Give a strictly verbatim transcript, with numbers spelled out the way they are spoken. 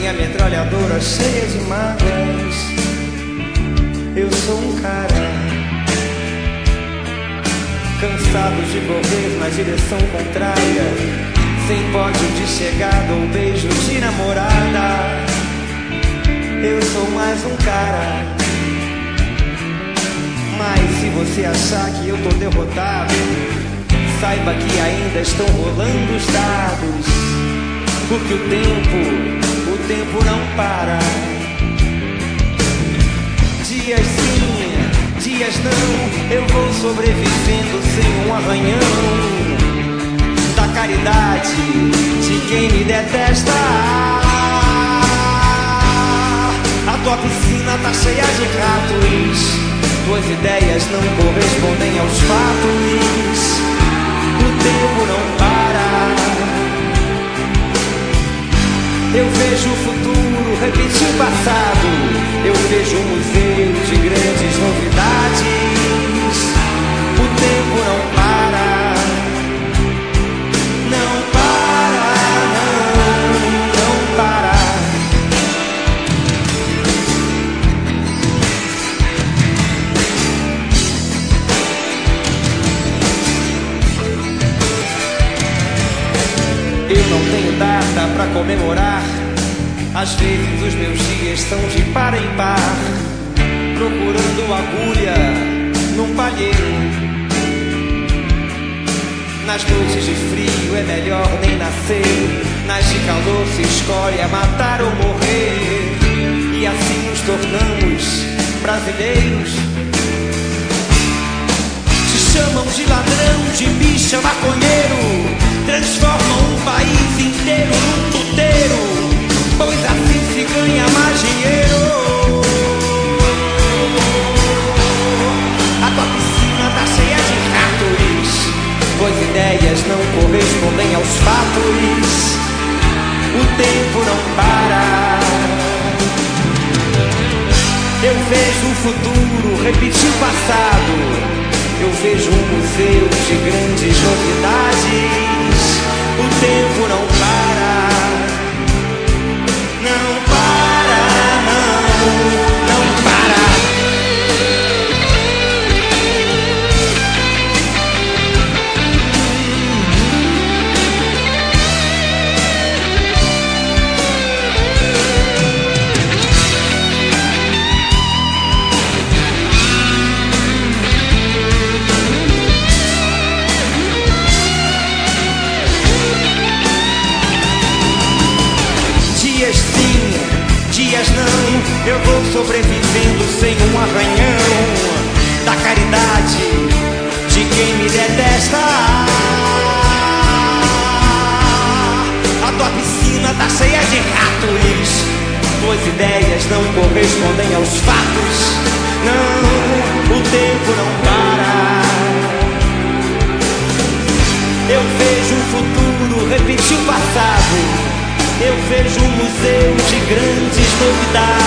minha metralhadora cheia de mágoas. Eu sou um cara cansado de correr na direção contrária, sem pódio de chegada ou beijo de namorada. Eu sou mais um cara. Mas se você achar que eu tô derrotado, saiba que ainda estão rolando os dados, porque o tempo, o tempo não para. Dias sim, dias não, eu vou sobrevivendo sem um arranhão da caridade de quem me detesta. A tua piscina tá cheia de ratos, tuas ideias não correspondem aos fatos. O tempo não para. Eu vejo o futuro repetir o passado. Eu vejo um museu de grandes novidades. O tempo não para. Não para, não, não para. Eu não tenho data pra comemorar. Às vezes os meus dias são de par em par, procurando agulha num palheiro. Nas noites de frio é melhor nem nascer, nas de calor se escolhe a matar ou morrer. E assim nos tornamos brasileiros. Se chamam de ladrão, de bicha, maconheiro, transformam um país inteiro num puteiro, pois assim se ganha mais dinheiro. A tua piscina tá cheia de ratos, tuas ideias não correspondem aos fatos. O tempo não para. Eu vejo o futuro repetir o passado. Eu vejo um museu de grandes novidades. O tempo não para. Não para, não, não para. Dias não, eu vou sobrevivendo sem um arranhão da caridade de quem me detesta. A tua piscina tá cheia de ratos, tuas ideias não correspondem aos fatos. Não, o tempo não para. Eu vejo o futuro repetir o passado. Eu vejo um museu de grandes novidades.